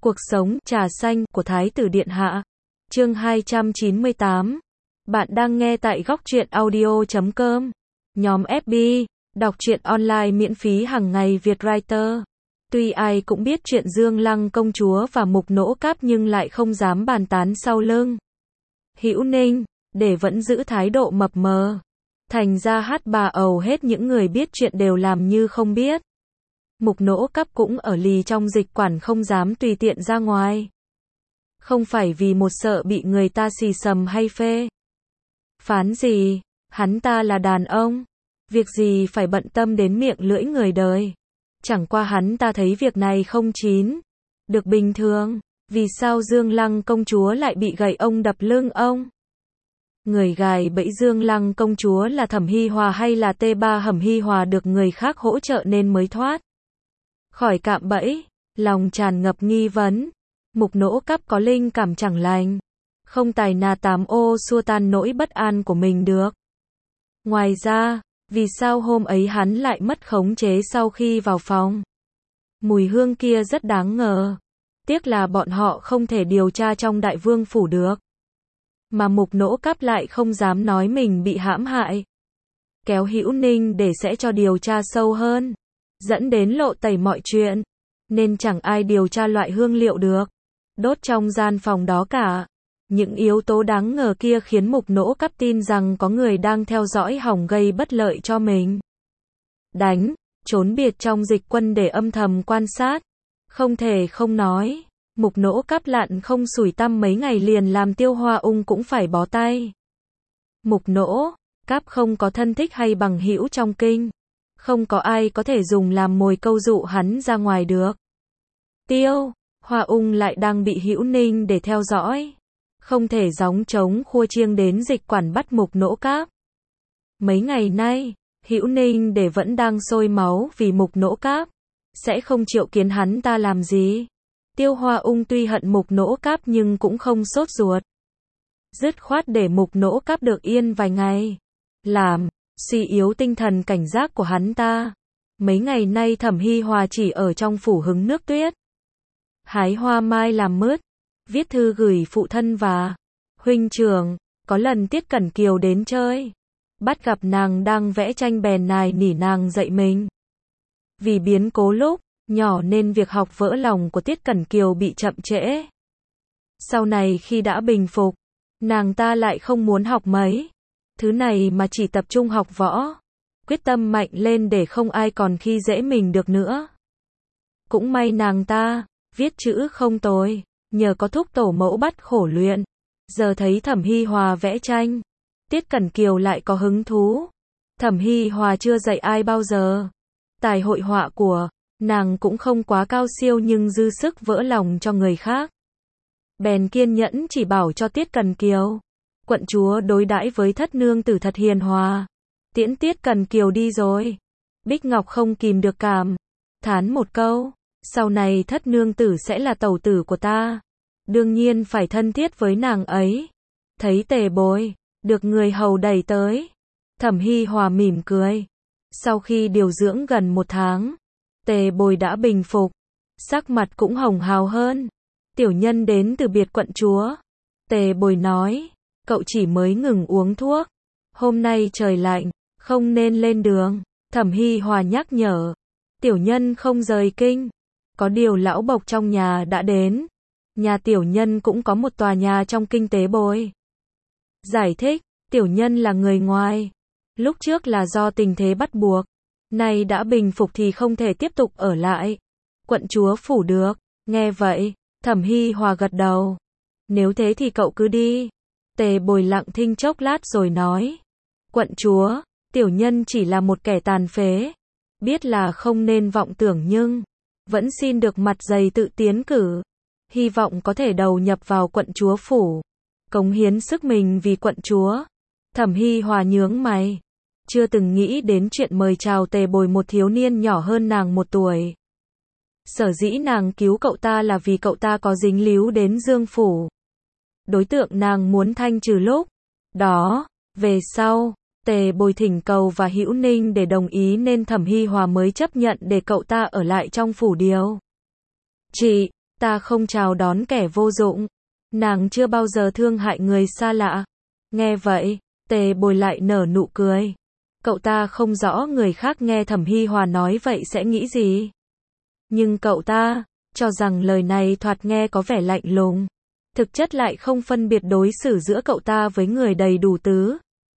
Cuộc sống trà xanh của Thái tử Điện Hạ. Chương 298. Bạn đang nghe tại góc truyện audio.com. Nhóm FB, đọc truyện online miễn phí hàng ngày Việt Writer. Tuy ai cũng biết chuyện Dương Lăng công chúa và Mục Nỗ Cáp nhưng lại không dám bàn tán sau lưng Hữu Ninh, để vẫn giữ thái độ mập mờ. Thành ra hát bà ầu hết những người biết chuyện đều làm như không biết. Mục Nỗ Cáp cũng ở lì trong dịch quản không dám tùy tiện ra ngoài. Không phải vì một sợ bị người ta xì xầm hay phê phán gì, hắn ta là đàn ông, việc gì phải bận tâm đến miệng lưỡi người đời. Chẳng qua hắn ta thấy việc này không chín được bình thường, vì sao Dương Lăng công chúa lại bị gậy ông đập lưng ông? Người gài bẫy Dương Lăng công chúa là Thẩm Hi Hòa hay là T3 Thẩm Hi Hòa được người khác hỗ trợ nên mới thoát khỏi cạm bẫy? Lòng tràn ngập nghi vấn. Mục Nỗ Cáp có linh cảm chẳng lành, không tài nào tám ô xua tan nỗi bất an của mình được. Ngoài ra, vì sao hôm ấy hắn lại mất khống chế sau khi vào phòng? Mùi hương kia rất đáng ngờ. Tiếc là bọn họ không thể điều tra trong Đại Vương phủ được. Mà Mục Nỗ Cáp lại không dám nói mình bị hãm hại. Kéo Hữu Ninh để sẽ cho điều tra sâu hơn, dẫn đến lộ tẩy mọi chuyện, nên chẳng ai điều tra loại hương liệu được đốt trong gian phòng đó cả. Những yếu tố đáng ngờ kia khiến Mục Nỗ Cáp tin rằng có người đang theo dõi hòng gây bất lợi cho mình. Trốn biệt trong dịch quân để âm thầm quan sát. Không thể không nói, Mục Nỗ Cáp lặn không sủi tăm mấy ngày liền làm Tiêu Hoa Ung cũng phải bó tay. Mục Nỗ Cáp không có thân thích hay bằng hữu trong kinh, không có ai có thể dùng làm mồi câu dụ hắn ra ngoài được. Tiêu Hoa Ung lại đang bị Hữu Ninh để theo dõi, không thể gióng trống khua chiêng đến dịch quản bắt Mục Nỗ Cáp. Mấy ngày nay, Hữu Ninh để vẫn đang sôi máu vì Mục Nỗ Cáp, sẽ không chịu kiến hắn ta làm gì. Tiêu Hoa Ung tuy hận Mục Nỗ Cáp nhưng cũng không sốt ruột, dứt khoát để Mục Nỗ Cáp được yên vài ngày, làm suy yếu tinh thần cảnh giác của hắn ta. Mấy ngày nay Thẩm Hi Hòa chỉ ở trong phủ hứng nước tuyết, hái hoa mai làm mứt, viết thư gửi phụ thân và huynh trưởng. Có lần Tiết Cẩn Kiều đến chơi, bắt gặp nàng đang vẽ tranh bèn nài nỉ nàng dạy mình. Vì biến cố lúc nhỏ nên việc học vỡ lòng của Tiết Cẩn Kiều bị chậm trễ. Sau này khi đã bình phục, nàng ta lại không muốn học mấy thứ này mà chỉ tập trung học võ, quyết tâm mạnh lên để không ai còn khi dễ mình được nữa. Cũng may nàng ta viết chữ không tồi, nhờ có thúc tổ mẫu bắt khổ luyện. Giờ thấy Thẩm Hi Hòa vẽ tranh, Tiết Cẩn Kiều lại có hứng thú. Thẩm Hi Hòa chưa dạy ai bao giờ. Tài hội họa của nàng cũng không quá cao siêu nhưng dư sức vỡ lòng cho người khác. Bèn kiên nhẫn chỉ bảo cho Tiết Cẩn Kiều. Quận chúa đối đãi với thất nương tử thật hiền hòa. Tiễn Tiết Cẩn Kiều đi rồi, Bích Ngọc không kìm được cảm thán một câu, sau này thất nương tử sẽ là tẩu tử của ta, đương nhiên phải thân thiết với nàng ấy. Thấy Tề Bồi được người hầu đẩy tới, Thẩm Hi Hòa mỉm cười. Sau khi điều dưỡng gần 1 tháng, Tề Bồi đã bình phục, sắc mặt cũng hồng hào hơn. Tiểu nhân đến từ biệt quận chúa. Tề Bồi nói, cậu chỉ mới ngừng uống thuốc, hôm nay trời lạnh, không nên lên đường. Thẩm Hi Hòa nhắc nhở, tiểu nhân không rời kinh, có điều lão bộc trong nhà đã đến. Nhà tiểu nhân cũng có một tòa nhà trong kinh. Tế Bồi giải thích, tiểu nhân là người ngoài, lúc trước là do tình thế bắt buộc, nay đã bình phục thì không thể tiếp tục ở lại quận chúa phủ được. Nghe vậy, Thẩm Hi Hòa gật đầu, nếu thế thì cậu cứ đi. Tề Bồi lặng thinh chốc lát rồi nói, quận chúa, tiểu nhân chỉ là một kẻ tàn phế, biết là không nên vọng tưởng nhưng vẫn xin được mặt dày tự tiến cử, hy vọng có thể đầu nhập vào quận chúa phủ, cống hiến sức mình vì quận chúa. Thẩm Hi Hòa nhướng mày, chưa từng nghĩ đến chuyện mời chào Tề Bồi một thiếu niên nhỏ hơn nàng 1 tuổi. Sở dĩ nàng cứu cậu ta là vì cậu ta có dính líu đến Dương phủ, đối tượng nàng muốn thanh trừ lúc đó. Về sau, Tề Bồi thỉnh cầu và Hữu Ninh để đồng ý nên Thẩm Hi Hòa mới chấp nhận để cậu ta ở lại trong phủ điều. Ta không chào đón kẻ vô dụng. Nàng chưa bao giờ thương hại người xa lạ. Nghe vậy, Tề Bồi lại nở nụ cười. Cậu ta không rõ người khác nghe Thẩm Hi Hòa nói vậy sẽ nghĩ gì. Nhưng cậu ta cho rằng lời này thoạt nghe có vẻ lạnh lùng. Thực chất lại không phân biệt đối xử giữa cậu ta với người đầy đủ tứ.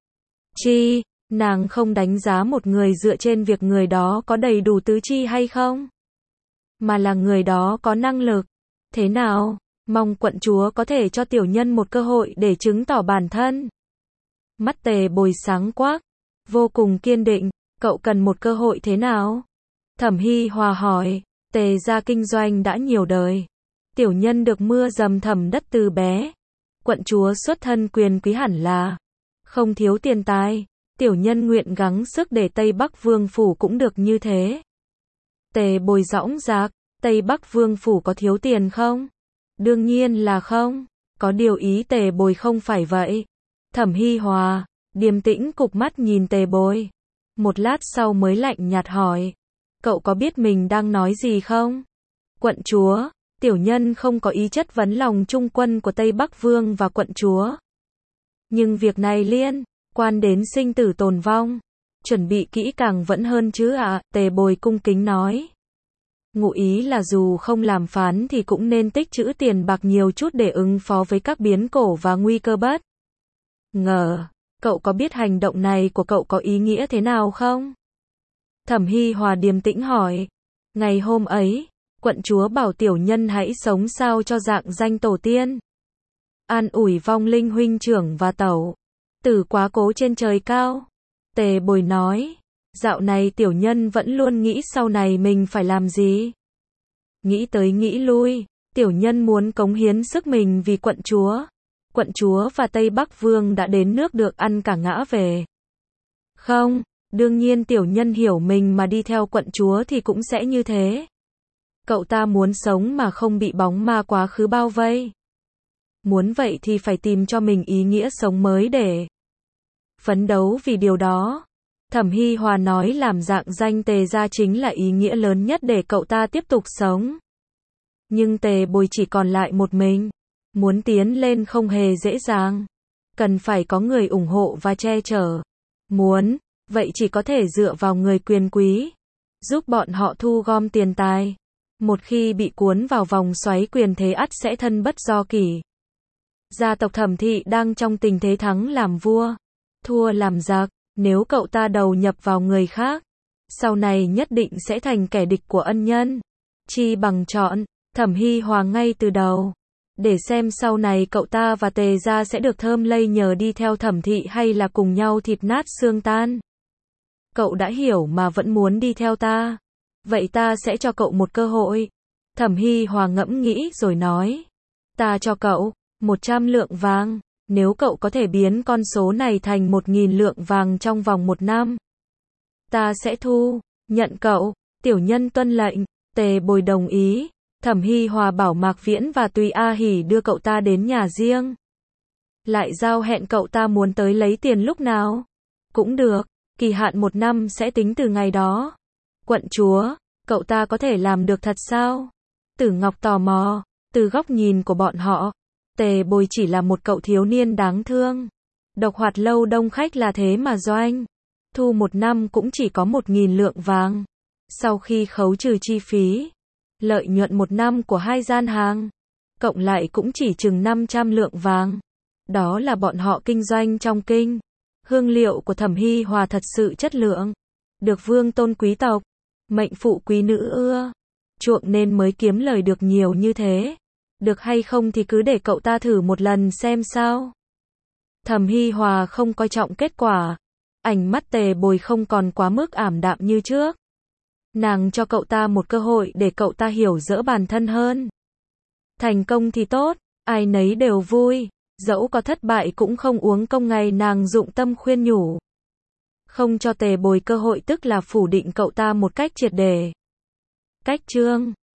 Chi, nàng không đánh giá một người dựa trên việc người đó có đầy đủ tứ chi hay không, mà là người đó có năng lực. Thế nào, mong quận chúa có thể cho tiểu nhân một cơ hội để chứng tỏ bản thân. Mắt Tề Bồi sáng quắc, vô cùng kiên định. Cậu cần một cơ hội thế nào? Thẩm Hi Hòa hỏi. Tề gia kinh doanh đã nhiều đời. Tiểu nhân được mưa dầm thấm đất từ bé. Quận chúa xuất thân quyền quý hẳn là không thiếu tiền tài. Tiểu nhân nguyện gắng sức để Tây Bắc Vương phủ cũng được như thế. Tề Bồi dõng dạc. Tây Bắc Vương phủ có thiếu tiền không? Đương nhiên là không. Có điều ý Tề Bồi không phải vậy. Thẩm Hi Hòa điềm tĩnh cụp mắt nhìn Tề Bồi. Một lát sau mới lạnh nhạt hỏi. Cậu có biết mình đang nói gì không? Quận chúa, tiểu nhân không có ý chất vấn lòng trung quân của Tây Bắc Vương và quận chúa. Nhưng việc này liên quan đến sinh tử tồn vong. Chuẩn bị kỹ càng vẫn hơn chứ ạ, Tề Bồi cung kính nói. Ngụ ý là dù không làm phán thì cũng nên tích trữ tiền bạc nhiều chút để ứng phó với các biến cố và nguy cơ bất ngờ. Cậu có biết hành động này của cậu có ý nghĩa thế nào không? Thẩm Hi Hòa điềm tĩnh hỏi. Ngày hôm ấy, quận chúa bảo tiểu nhân hãy sống sao cho dạng danh tổ tiên. An ủi vong linh huynh trưởng và tẩu tử quá cố trên trời cao. Tề Bồi nói. Dạo này tiểu nhân vẫn luôn nghĩ sau này mình phải làm gì. Nghĩ tới nghĩ lui, tiểu nhân muốn cống hiến sức mình vì quận chúa. Quận chúa và Tây Bắc Vương đã đến nước được ăn cả ngã về. Không, đương nhiên tiểu nhân hiểu mình mà đi theo quận chúa thì cũng sẽ như thế. Cậu ta muốn sống mà không bị bóng ma quá khứ bao vây. Muốn vậy thì phải tìm cho mình ý nghĩa sống mới để phấn đấu vì điều đó. Thẩm Hi Hòa nói làm dạng danh Tề gia chính là ý nghĩa lớn nhất để cậu ta tiếp tục sống. Nhưng Tề Bồi chỉ còn lại một mình. Muốn tiến lên không hề dễ dàng. Cần phải có người ủng hộ và che chở. Muốn, vậy chỉ có thể dựa vào người quyền quý. Giúp bọn họ thu gom tiền tài. Một khi bị cuốn vào vòng xoáy quyền thế ắt sẽ thân bất do kỷ. Gia tộc Thẩm thị đang trong tình thế thắng làm vua, thua làm giặc. Nếu cậu ta đầu nhập vào người khác, sau này nhất định sẽ thành kẻ địch của ân nhân. Chi bằng chọn Thẩm Hi Hòa ngay từ đầu. Để xem sau này cậu ta và Tề gia sẽ được thơm lây nhờ đi theo Thẩm thị hay là cùng nhau thịt nát xương tan. Cậu đã hiểu mà vẫn muốn đi theo ta. Vậy ta sẽ cho cậu một cơ hội. Thẩm Hi Hòa ngẫm nghĩ rồi nói. Ta cho cậu 100 lượng vàng. Nếu cậu có thể biến con số này thành 1000 lượng vàng trong vòng 1 năm. Ta sẽ thu nhận cậu. Tiểu nhân tuân lệnh. Tề Bồi đồng ý. Thẩm Hi Hòa bảo Mạc Viễn và Tùy A Hỉ đưa cậu ta đến nhà riêng. Lại giao hẹn cậu ta muốn tới lấy tiền lúc nào. Cũng được. Kỳ hạn 1 năm sẽ tính từ ngày đó. Quận chúa, cậu ta có thể làm được thật sao? Tử Ngọc tò mò. Từ góc nhìn của bọn họ, Tề Bồi chỉ là một cậu thiếu niên đáng thương. Độc hoạt lâu đông khách là thế mà doanh. Thu 1 năm cũng chỉ có 1000 lượng vàng. Sau khi khấu trừ chi phí, lợi nhuận 1 năm của 2 gian hàng cộng lại cũng chỉ chừng 500 lượng vàng. Đó là bọn họ kinh doanh trong kinh. Hương liệu của Thẩm Hi Hòa thật sự chất lượng. Được vương tôn quý tộc, mệnh phụ quý nữ ưa chuộng nên mới kiếm lời được nhiều như thế. Được hay không thì cứ để cậu ta thử một lần xem sao. Thẩm Hi Hòa không coi trọng kết quả. Ánh mắt Tề Bồi không còn quá mức ảm đạm như trước. Nàng cho cậu ta một cơ hội để cậu ta hiểu rõ bản thân hơn. Thành công thì tốt, ai nấy đều vui. Dẫu có thất bại cũng không uống công ngày nàng dụng tâm khuyên nhủ. Không cho Tề Bồi cơ hội tức là phủ định cậu ta một cách triệt để. Cách chương